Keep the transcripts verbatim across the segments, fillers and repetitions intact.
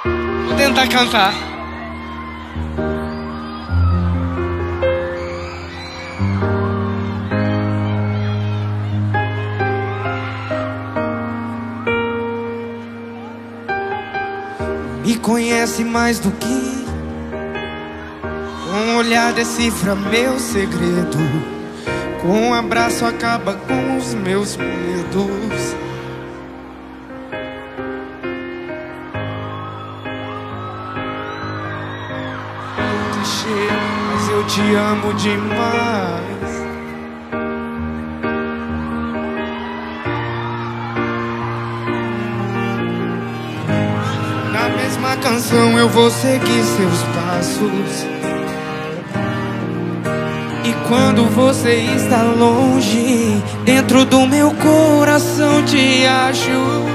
Vou tentar cantar. Me conhece mais do que com um olhar decifra meu segredo. Com um abraço acaba com os meus medos. Clichê, mas eu te amo demais. Na mesma canção eu vou seguir seus passos. E quando você está longe, dentro do meu coração te acho.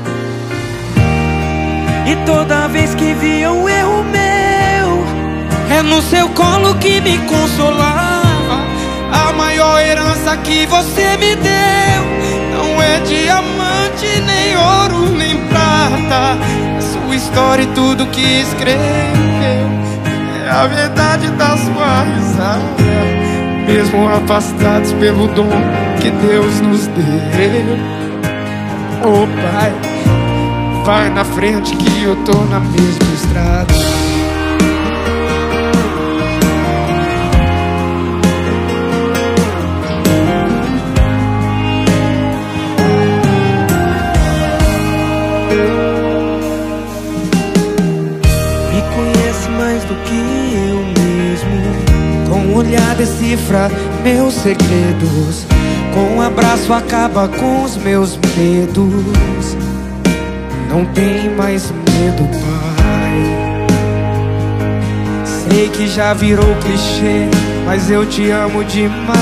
E toda vez que via um erro meu, é no seu colo que me consolava. A maior herança que você me deu não é diamante, nem ouro, nem prata. É sua história e tudo que escreveu. É a verdade da sua risada. Mesmo afastados pelo dom que Deus nos deu. Oh Pai, vai na frente que eu tô na mesma estrada. Me conhece mais do que eu mesmo. Com um olhar decifra meus segredos. Com um abraço acaba com os meus medos. Não tem mais medo, Pai. Sei que já virou clichê, mas eu te amo demais.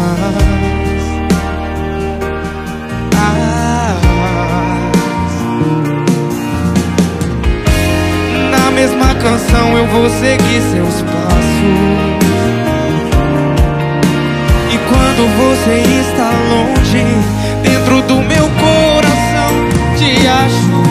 Ah, na mesma canção eu vou seguir seus passos. E quando você está longe, dentro do meu coração te acho.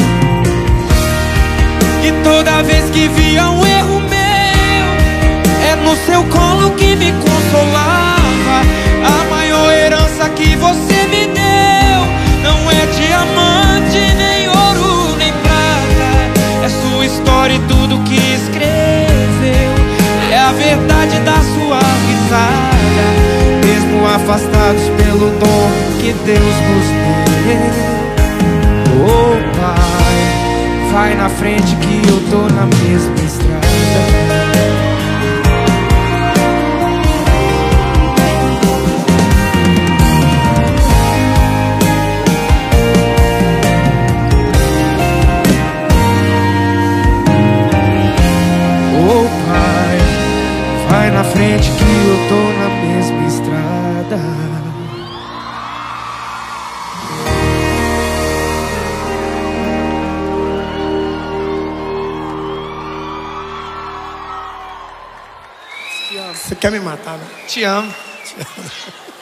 E toda vez que via um erro meu, é no seu colo que me consolava. A maior herança que você me deu não é diamante, nem ouro, nem prata. É sua história e tudo que escreveu. É a verdade da sua risada. Mesmo afastados pelo dom que Deus nos deu. Oh Pai, vai na frente que eu tô na mesma estrada. Oh Pai, vai na frente que eu tô na mesma estrada. Você quer me matar, né? Te amo. Te amo.